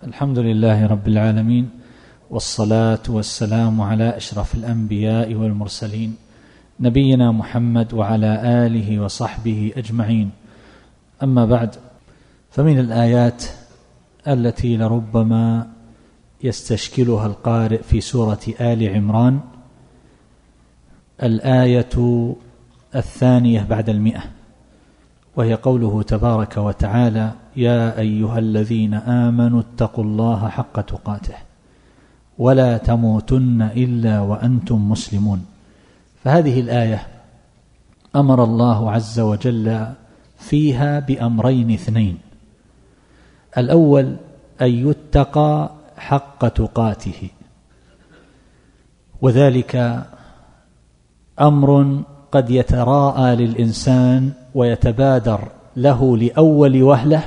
الحمد لله رب العالمين، والصلاة والسلام على أشرف الأنبياء والمرسلين نبينا محمد وعلى آله وصحبه أجمعين. أما بعد، فمن الآيات التي لربما يستشكلها القارئ في سورة آل عمران الآية 2 بعد 100، وهي قوله تبارك وتعالى: يا أيها الذين آمنوا اتقوا الله حق تقاته ولا تموتن إلا وأنتم مسلمون. فهذه الآية أمر الله عز وجل فيها بأمرين اثنين: الأول أن يتقى حق تقاته، وذلك أمر قد يتراءى للإنسان ويتبادر له لأول وهلة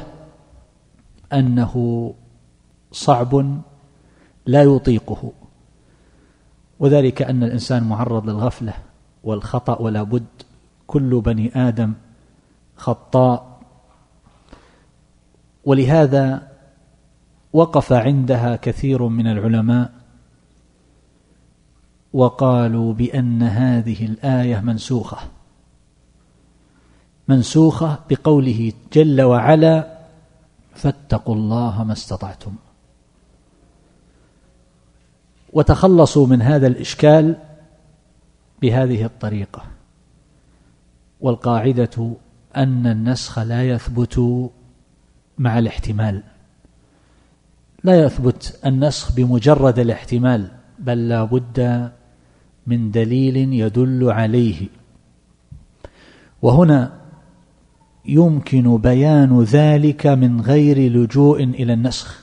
أنه صعب لا يطيقه، وذلك أن الإنسان معرض للغفلة والخطأ، ولا بد، كل بني آدم خطاء. ولهذا وقف عندها كثير من العلماء وقالوا بأن هذه الآية منسوخة بقوله جل وعلا: فاتقوا الله ما استطعتم. وتخلصوا من هذا الإشكال بهذه الطريقة. والقاعدة أن النسخ لا يثبت مع الاحتمال، لا يثبت النسخ بمجرد الاحتمال، بل لا بد من دليل يدل عليه. وهنا يمكن بيان ذلك من غير لجوء إلى النسخ.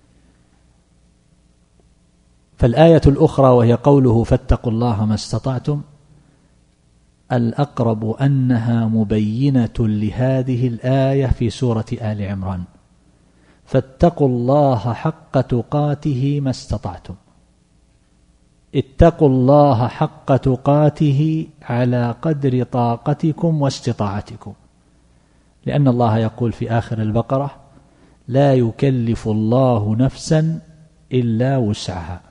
فالآية الأخرى وهي قوله فاتقوا الله ما استطعتم، الأقرب أنها مبينة لهذه الآية في سورة آل عمران: فاتقوا الله حق تقاته ما استطعتم. اتقوا الله حق تقاته على قدر طاقتكم واستطاعتكم، لأن الله يقول في آخر البقرة: لا يكلف الله نفسا إلا وسعها.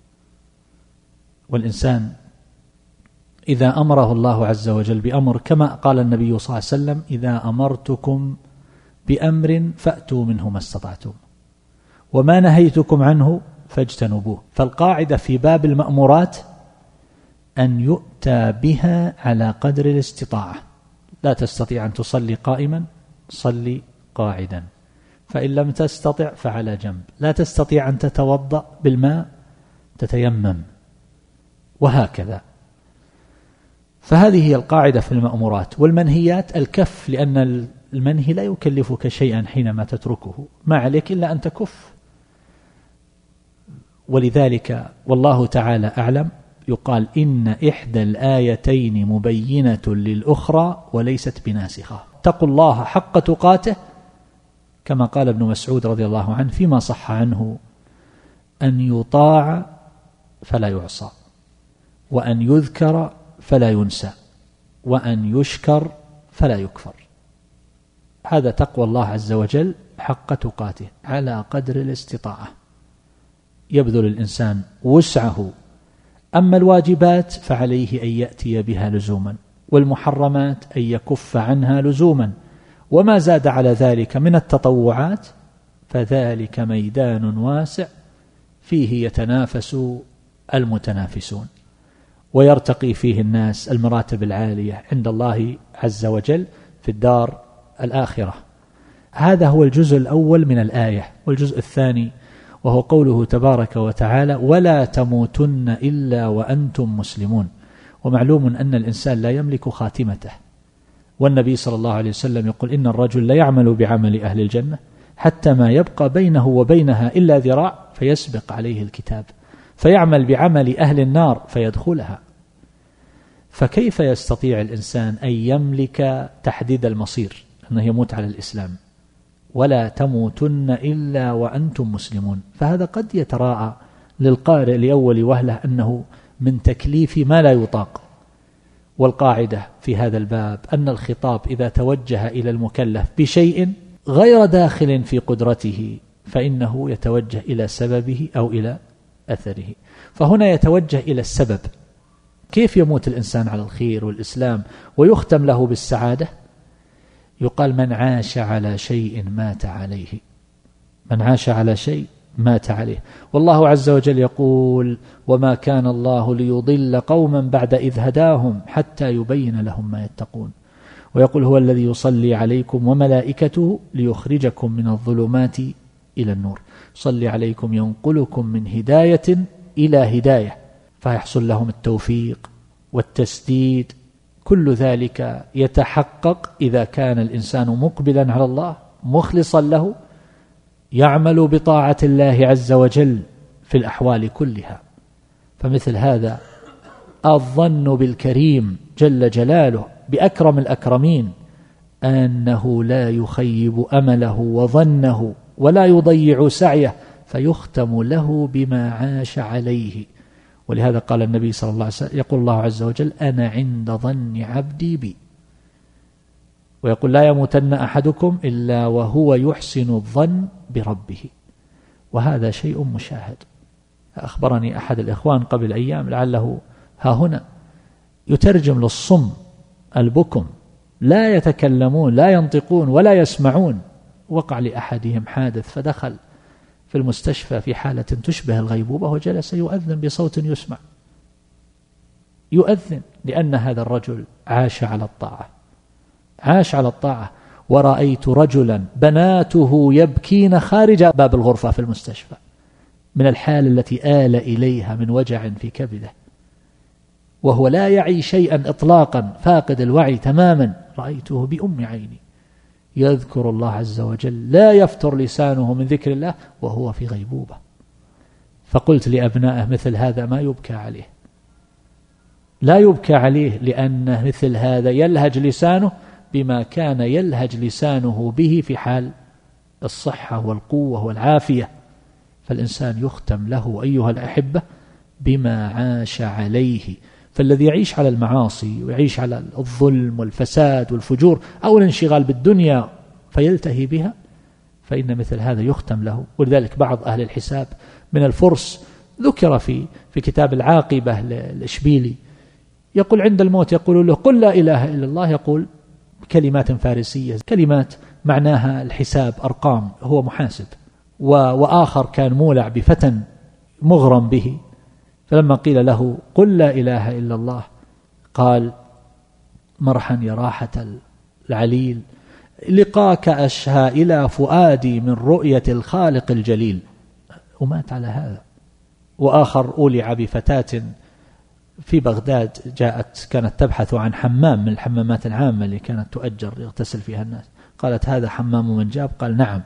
والإنسان إذا أمره الله عز وجل بأمر، كما قال النبي صلى الله عليه وسلم: إذا أمرتكم بأمر فأتوا منه ما استطعتم، وما نهيتكم عنه فاجتنبوه. فالقاعدة في باب المأمورات أن يؤتى بها على قدر الاستطاعة. لا تستطيع أن تصلي قائما، صلي قاعدا، فإن لم تستطع فعلى جنب. لا تستطيع أن تتوضأ بالماء، تتيمم، وهكذا. فهذه هي القاعدة في المأمورات. والمنهيات الكف، لأن المنهي لا يكلفك شيئا حينما تتركه، ما عليك إلا أن تكف. ولذلك والله تعالى أعلم يقال: إن إحدى الآيتين مبينة للأخرى وليست بناسخة. اتقوا الله حق تقاته، كما قال ابن مسعود رضي الله عنه فيما صح عنه: أن يطاع فلا يعصى، وأن يذكر فلا ينسى، وأن يشكر فلا يكفر. هذا تقوى الله عز وجل حق تقاته على قدر الاستطاعة، يبذل الإنسان وسعه. أما الواجبات فعليه أن يأتي بها لزوما، والمحرمات أن يكف عنها لزوما، وما زاد على ذلك من التطوعات فذلك ميدان واسع فيه يتنافس المتنافسون، ويرتقي فيه الناس المراتب العالية عند الله عز وجل في الدار الآخرة. هذا هو الجزء الأول من الآية. والجزء الثاني وهو قوله تبارك وتعالى: ولا تموتن إلا وأنتم مسلمون. ومعلوم أن الإنسان لا يملك خاتمته، والنبي صلى الله عليه وسلم يقول: إن الرجل لا يعمل بعمل أهل الجنة حتى ما يبقى بينه وبينها إلا ذراع فيسبق عليه الكتاب، فيعمل بعمل أهل النار فيدخلها. فكيف يستطيع الإنسان أن يملك تحديد المصير، أنه يموت على الإسلام؟ ولا تموتن إلا وأنتم مسلمون. فهذا قد يتراءى للقارئ لأول وهلة أنه من تكليف ما لا يطاق. والقاعدة في هذا الباب أن الخطاب إذا توجه إلى المكلف بشيء غير داخل في قدرته فإنه يتوجه إلى سببه أو إلى أثره. فهنا يتوجه إلى السبب. كيف يموت الإنسان على الخير والإسلام ويختم له بالسعادة؟ يقال من عاش على شيء مات عليه. من عاش على شيء مات عليه. والله عز وجل يقول وما كان الله ليضل قوما بعد إذ هداهم حتى يبين لهم ما يتقون. ويقول هو الذي يصلي عليكم وملائكته ليخرجكم من الظلمات إلى النور. يصلي عليكم ينقلكم من هداية إلى هداية، فيحصل لهم التوفيق والتسديد. كل ذلك يتحقق إذا كان الإنسان مقبلا على الله مخلصا له، يعمل بطاعة الله عز وجل في الأحوال كلها. فمثل هذا الظن بالكريم جل جلاله بأكرم الأكرمين أنه لا يخيب أمله وظنه ولا يضيع سعيه، فيختم له بما عاش عليه. ولهذا قال النبي صلى الله عليه وسلم يقول الله عز وجل أنا عند ظن عبدي بي. ويقول لا يموتن أحدكم إلا وهو يحسن الظن بربه. وهذا شيء مشاهد. أخبرني أحد الإخوان قبل أيام لعله ها هنا يترجم للصم البكم، لا يتكلمون لا ينطقون ولا يسمعون. وقع لأحدهم حادث فدخل في المستشفى في حالة تشبه الغيبوبة وجلس يؤذن بصوت يسمع، يؤذن، لأن هذا الرجل عاش على الطاعة، عاش على الطاعة. ورأيت رجلا بناته يبكين خارج باب الغرفة في المستشفى من الحال التي آل إليها من وجع في كبده، وهو لا يعي شيئا إطلاقا، فاقد الوعي تماما. رأيته بأم عيني يذكر الله عز وجل، لا يفتر لسانه من ذكر الله وهو في غيبوبة. فقلت لأبنائه مثل هذا ما يبكى عليه، لا يبكى عليه، لأن مثل هذا يلهج لسانه بما كان يلهج لسانه به في حال الصحة والقوة والعافية. فالإنسان يختم له أيها الأحبة بما عاش عليه. فالذي يعيش على المعاصي ويعيش على الظلم والفساد والفجور أو الانشغال بالدنيا فيلتهي بها، فإن مثل هذا يختم له. ولذلك بعض أهل الحساب من الفرس ذكر في كتاب العاقبة الإشبيلي يقول عند الموت يقول له قل لا إله إلا الله، يقول كلمات فارسية، كلمات معناها الحساب، أرقام، هو محاسب. وآخر كان مولع بفتن مغرم به، فلما قيل له قل لا إله إلا الله قال مرحا يا راحة العليل لقاك أشهى إلى فؤادي من رؤية الخالق الجليل، ومات على هذا. وآخر أولع بفتاة في بغداد كانت تبحث عن حمام من الحمامات العامة اللي كانت تؤجر يغتسل فيها الناس، قالت هذا حمام من جاب، قال نعم،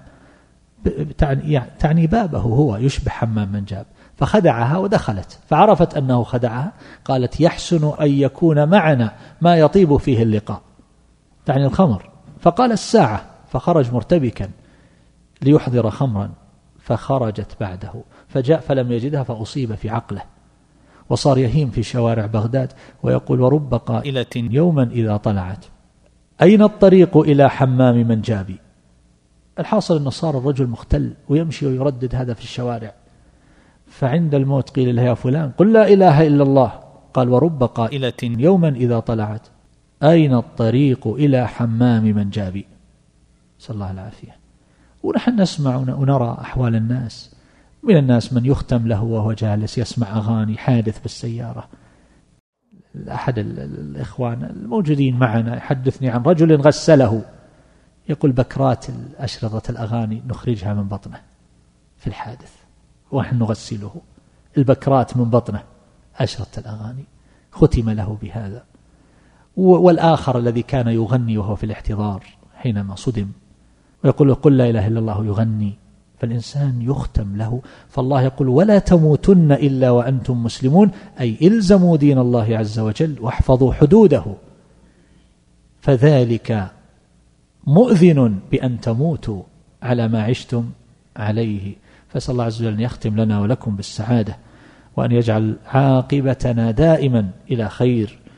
تعني بابه هو يشبه حمام من جاب، فخدعها ودخلت، فعرفت أنه خدعها، قالت يحسن أن يكون معنا ما يطيب فيه اللقاء، تعني الخمر. فقال الساعة، فخرج مرتبكا ليحضر خمرا، فخرجت بعده فجاء فلم يجدها فأصيب في عقله، وصار يهيم في شوارع بغداد ويقول ورب قائلة يوما إذا طلعت أين الطريق إلى حمام من جابي. الحاصل أنه صار الرجل مختل ويمشي ويردد هذا في الشوارع. فعند الموت قيل له يا فلان قل لا إله إلا الله، قال ورب قائلة يوما إذا طلعت أين الطريق إلى حمام من جابي. صلى الله العافية. ونحن نسمع ونرى أحوال الناس، من الناس من يختم له وهو جالس يسمع أغاني، حادث بالسيارة. أحد الإخوان الموجودين معنا يحدثني عن رجل غسله، يقول بكرات أشرطة الأغاني نخرجها من بطنه في الحادث ونحن نغسله، البكرات من بطنه أشرطة الأغاني، ختم له بهذا. والآخر الذي كان يغني وهو في الاحتضار حينما صدم ويقول له قل لا إله إلا الله يغني. فالإنسان يختم له. فالله يقول ولا تموتن إلا وأنتم مسلمون، أي إلزموا دين الله عز وجل واحفظوا حدوده، فذلك مؤذن بأن تموتوا على ما عشتم عليه. فسأل الله عز وجل أن يختم لنا ولكم بالسعادة، وأن يجعل عاقبتنا دائما إلى خير،